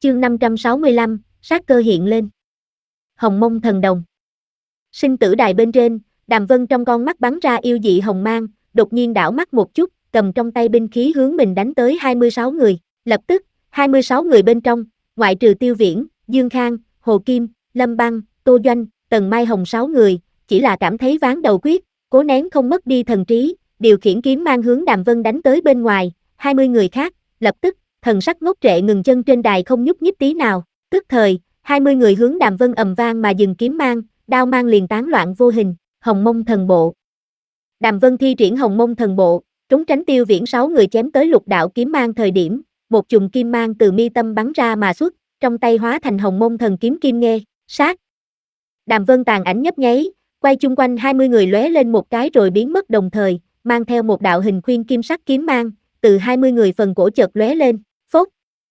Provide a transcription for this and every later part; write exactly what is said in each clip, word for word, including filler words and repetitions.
Chương năm trăm sáu mươi lăm, sát cơ hiện lên. Hồng Mông Thần Đồng. Sinh tử đài bên trên, Đàm Vân trong con mắt bắn ra yêu dị hồng mang, đột nhiên đảo mắt một chút, cầm trong tay binh khí hướng mình đánh tới hai mươi sáu người. Lập tức, hai mươi sáu người bên trong, ngoại trừ Tiêu Viễn, Dương Khang, Hồ Kim, Lâm Băng, Tô Doanh, Tần Mai Hồng sáu người, chỉ là cảm thấy ván đầu quyết, cố nén không mất đi thần trí, điều khiển kiếm mang hướng Đàm Vân đánh tới bên ngoài. hai mươi người khác, lập tức, thần sắc ngốc trệ ngừng chân trên đài không nhúc nhích tí nào. Tức thời, hai mươi người hướng Đàm Vân ầm vang mà dừng kiếm mang, đao mang liền tán loạn vô hình. Hồng Mông Thần Bộ. Đàm Vân thi triển Hồng Mông Thần Bộ, trốn tránh Tiêu Viễn sáu người chém tới lục đạo kiếm mang thời điểm, một chùm kim mang từ mi tâm bắn ra mà xuất, trong tay hóa thành Hồng Mông Thần Kiếm Kim Nghê, sát. Đàm Vân tàn ảnh nhấp nháy, quay chung quanh hai mươi người lóe lên một cái rồi biến mất đồng thời, mang theo một đạo hình khuyên kim sắc kiếm mang, từ hai mươi người phần cổ chợt lóe lên, phốt.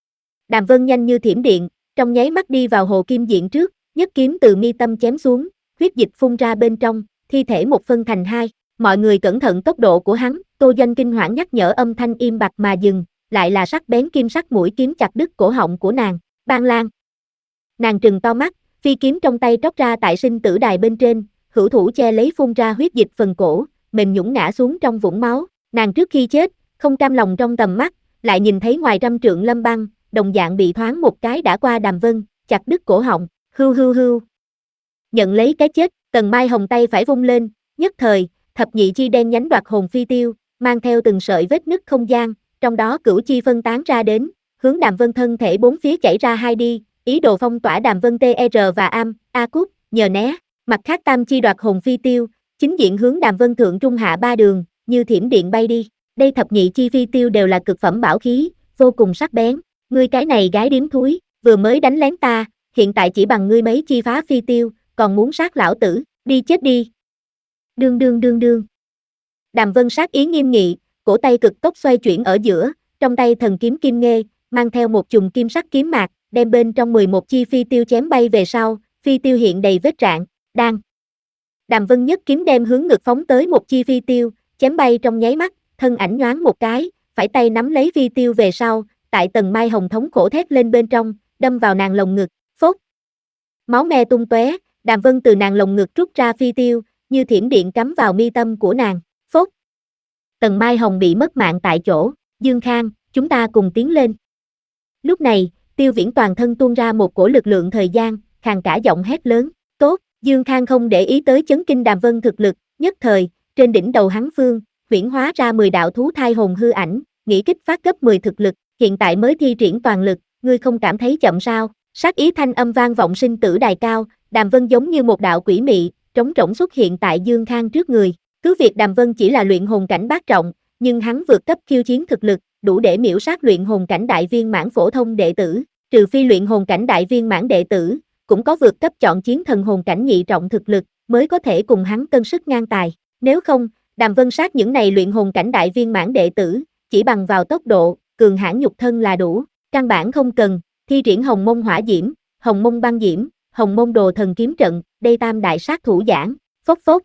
Đàm Vân nhanh như thiểm điện, trong nháy mắt đi vào Hồ Kim diện trước, nhất kiếm từ mi tâm chém xuống, huyết dịch phun ra bên trong, thi thể một phân thành hai. Mọi người cẩn thận tốc độ của hắn, Tô Doanh kinh hoảng nhắc nhở âm thanh im bặt mà dừng, lại là sắc bén kim sắc mũi kiếm chặt đứt cổ họng của nàng. Ban Lan. Nàng trừng to mắt, phi kiếm trong tay trót ra tại sinh tử đài bên trên, hữu thủ che lấy phun ra huyết dịch phần cổ, mềm nhũn ngã xuống trong vũng máu. Nàng trước khi chết, không cam lòng trong tầm mắt, lại nhìn thấy ngoài trăm trượng Lâm Băng, đồng dạng bị thoáng một cái đã qua Đàm Vân, chặt đứt cổ họng, hưu hưu hưu. Nhận lấy cái chết, Tần Mai Hồng tay phải vung lên, nhất thời, thập nhị chi đen nhánh đoạt hồn phi tiêu, mang theo từng sợi vết nứt không gian, trong đó cửu chi phân tán ra đến, hướng Đàm Vân thân thể bốn phía chảy ra hai đi, ý đồ phong tỏa Đàm Vân tê rờ và Am, A Cút, nhờ né. Mặt khác tam chi đoạt hồn phi tiêu, chính diện hướng Đàm Vân thượng trung hạ ba đường, như thiểm điện bay đi. Đây thập nhị chi phi tiêu đều là cực phẩm bảo khí, vô cùng sắc bén. Ngươi cái này gái điếm thúi, vừa mới đánh lén ta, hiện tại chỉ bằng ngươi mấy chi phá phi tiêu, còn muốn sát lão tử, đi chết đi. Đương đương đương đương. Đàm Vân sát ý nghiêm nghị, cổ tay cực tốc xoay chuyển ở giữa, trong tay thần kiếm kim nghê, mang theo một chùm kim sắc kiếm mạc, đem bên trong mười một chi phi tiêu chém bay về sau, phi tiêu hiện đầy vết rạn, đang. Đàm Vân nhất kiếm đem hướng ngực phóng tới một chi phi tiêu, chém bay trong nháy mắt, thân ảnh nhoáng một cái, phải tay nắm lấy phi tiêu về sau, tại Tần Mai Hồng thống khổ thét lên bên trong, đâm vào nàng lồng ngực, phốt. Máu me tung tóe, Đàm Vân từ nàng lồng ngực rút ra phi tiêu, như thiểm điện cắm vào mi tâm của nàng, phốt. Tần Mai Hồng bị mất mạng tại chỗ, Dương Khang, chúng ta cùng tiến lên. Lúc này, Tiêu Viễn toàn thân tuôn ra một cổ lực lượng thời gian, khàn cả giọng hét lớn, tốt, Dương Khang không để ý tới chấn kinh Đàm Vân thực lực, nhất thời, trên đỉnh đầu hắn phương, huyễn hóa ra mười đạo thú thai hồn hư ảnh, nghĩ kích phát gấp mười thực lực, hiện tại mới thi triển toàn lực, ngươi không cảm thấy chậm sao? Sát ý thanh âm vang vọng sinh tử đài cao, Đàm Vân giống như một đạo quỷ mị, trống rỗng xuất hiện tại Dương Khang trước người. Cứ việc Đàm Vân chỉ là luyện hồn cảnh bát trọng, nhưng hắn vượt cấp khiêu chiến thực lực, đủ để miễu sát luyện hồn cảnh đại viên mãn phổ thông đệ tử, trừ phi luyện hồn cảnh đại viên mãn đệ tử, cũng có vượt cấp chọn chiến thần hồn cảnh nhị trọng thực lực, mới có thể cùng hắn cân sức ngang tài. Nếu không, Đàm Vân sát những này luyện hồn cảnh đại viên mãn đệ tử, chỉ bằng vào tốc độ, cường hãn nhục thân là đủ, căn bản không cần thi triển Hồng Mông Hỏa Diễm, Hồng Mông Băng Diễm, Hồng Mông Đồ Thần Kiếm Trận, đây tam đại sát thủ giảng, phốc phốc.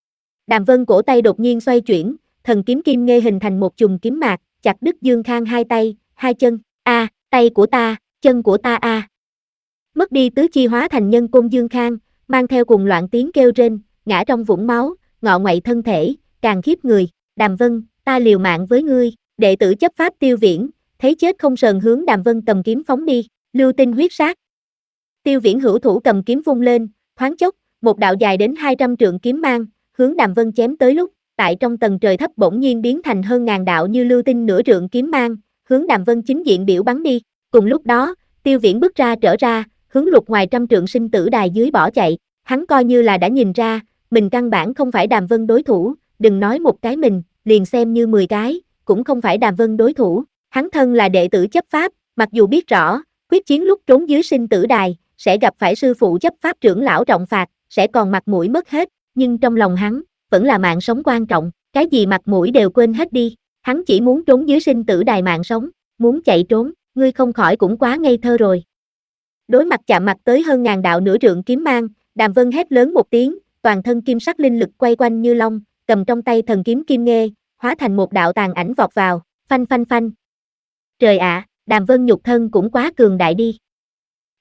Đàm Vân cổ tay đột nhiên xoay chuyển, thần kiếm kim nghê hình thành một chùm kiếm mạc, chặt đứt Dương Khang hai tay, hai chân, a, à, tay của ta, chân của ta a. À. Mất đi tứ chi hóa thành nhân côn Dương Khang, mang theo cùng loạn tiếng kêu rên, ngã trong vũng máu, ngọ ngoậy thân thể, càng khiếp người. Đàm Vân, ta liều mạng với ngươi. Đệ tử chấp pháp Tiêu Viễn, thấy chết không sờn hướng Đàm Vân cầm kiếm phóng đi, lưu tinh huyết sát. Tiêu Viễn hữu thủ cầm kiếm vung lên, thoáng chốc, một đạo dài đến hai trăm trượng kiếm mang, hướng Đàm Vân chém tới lúc, tại trong tầng trời thấp bỗng nhiên biến thành hơn ngàn đạo như lưu tinh nửa trượng kiếm mang, hướng Đàm Vân chính diện biểu bắn đi. Cùng lúc đó, Tiêu Viễn bước ra trở ra, hướng lục ngoài trăm trượng sinh tử đài dưới bỏ chạy, hắn coi như là đã nhìn ra, mình căn bản không phải Đàm Vân đối thủ, đừng nói một cái mình, liền xem như mười cái, cũng không phải Đàm Vân đối thủ. Hắn thân là đệ tử chấp pháp, mặc dù biết rõ, quyết chiến lúc trốn dưới sinh tử đài, sẽ gặp phải sư phụ chấp pháp trưởng lão trọng phạt, sẽ còn mặt mũi mất hết, nhưng trong lòng hắn, vẫn là mạng sống quan trọng, cái gì mặt mũi đều quên hết đi, hắn chỉ muốn trốn dưới sinh tử đài mạng sống, muốn chạy trốn, ngươi không khỏi cũng quá ngây thơ rồi. Đối mặt chạm mặt tới hơn ngàn đạo nửa trượng kiếm mang, Đàm Vân hét lớn một tiếng, toàn thân kim sắc linh lực quay quanh như long, cầm trong tay thần kiếm kim nghê, hóa thành một đạo tàn ảnh vọt vào, phanh phanh phanh. Trời ạ, à, Đàm Vân nhục thân cũng quá cường đại đi.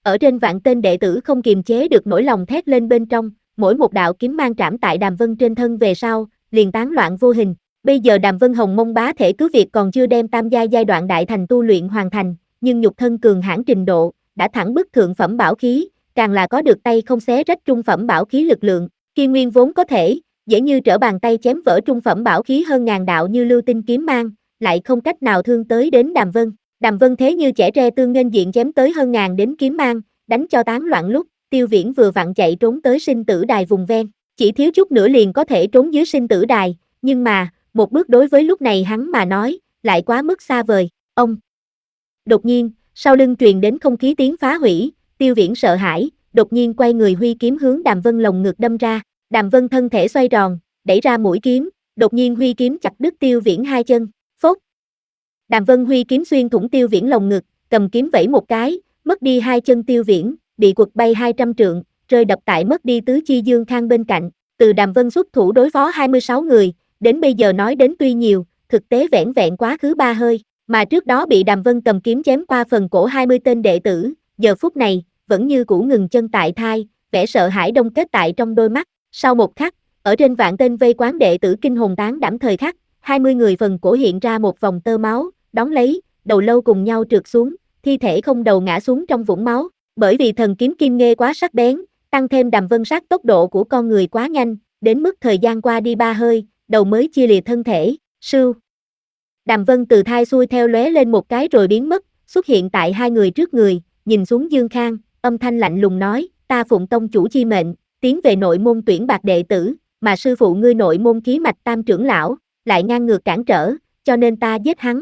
Ở trên vạn tên đệ tử không kiềm chế được nỗi lòng thét lên bên trong, mỗi một đạo kiếm mang trảm tại Đàm Vân trên thân về sau, liền tán loạn vô hình. Bây giờ Đàm Vân Hồng Mông bá thể cứ việc còn chưa đem tam giai giai đoạn đại thành tu luyện hoàn thành, nhưng nhục thân cường hãn trình độ, đã thẳng bức thượng phẩm bảo khí, càng là có được tay không xé rách trung phẩm bảo khí lực lượng, Kiên Nguyên vốn có thể, dễ như trở bàn tay chém vỡ trung phẩm bảo khí hơn ngàn đạo như lưu tinh kiếm mang, lại không cách nào thương tới đến Đàm Vân. Đàm Vân thế như chẻ tre tương nghênh diện chém tới hơn ngàn đến kiếm mang, đánh cho tán loạn lúc, Tiêu Viễn vừa vặn chạy trốn tới sinh tử đài vùng ven, chỉ thiếu chút nữa liền có thể trốn dưới sinh tử đài, nhưng mà, một bước đối với lúc này hắn mà nói, lại quá mức xa vời. Ông. Đột nhiên, sau lưng truyền đến không khí tiếng phá hủy, Tiêu Viễn sợ hãi, đột nhiên quay người huy kiếm hướng Đàm Vân lồng ngực đâm ra. Đàm Vân thân thể xoay tròn, đẩy ra mũi kiếm, đột nhiên huy kiếm chặt đứt Tiêu Viễn hai chân. Phốt. Đàm Vân huy kiếm xuyên thủng Tiêu Viễn lồng ngực, cầm kiếm vẫy một cái, mất đi hai chân Tiêu Viễn, bị quật bay hai trăm trượng, rơi đập tại mất đi tứ chi Dương Khang bên cạnh. Từ Đàm Vân xuất thủ đối phó hai mươi sáu người, đến bây giờ nói đến tuy nhiều, thực tế vẻn vẹn quá khứ ba hơi, mà trước đó bị Đàm Vân cầm kiếm chém qua phần cổ hai mươi tên đệ tử, giờ phút này, vẫn như cũ ngừng chân tại thai, vẻ sợ hãi đông kết tại trong đôi mắt. Sau một khắc, ở trên vạn tên vây quán đệ tử kinh hồn tán đảm thời khắc, hai mươi người phần cổ hiện ra một vòng tơ máu, đón lấy, đầu lâu cùng nhau trượt xuống, thi thể không đầu ngã xuống trong vũng máu, bởi vì thần kiếm kim nghê quá sắc bén, tăng thêm Đàm Vân sát tốc độ của con người quá nhanh, đến mức thời gian qua đi ba hơi, đầu mới chia lìa thân thể, sưu. Đàm Vân từ thai xuôi theo lóe lên một cái rồi biến mất, xuất hiện tại hai người trước người, nhìn xuống Dương Khang, âm thanh lạnh lùng nói, ta phụng tông chủ chi mệnh, tiến về nội môn tuyển bạc đệ tử, mà sư phụ ngươi nội môn khí mạch tam trưởng lão, lại ngang ngược cản trở, cho nên ta giết hắn.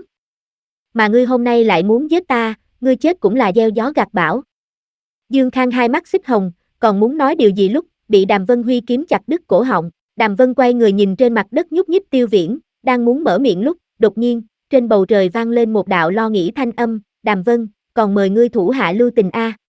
Mà ngươi hôm nay lại muốn giết ta, ngươi chết cũng là gieo gió gặt bão. Dương Khang hai mắt xích hồng, còn muốn nói điều gì lúc, bị Đàm Vân huy kiếm chặt đứt cổ họng. Đàm Vân quay người nhìn trên mặt đất nhúc nhích Tiêu Viễn, đang muốn mở miệng lúc, đột nhiên, trên bầu trời vang lên một đạo lo nghĩ thanh âm, Đàm Vân, còn mời ngươi thủ hạ lưu tình a.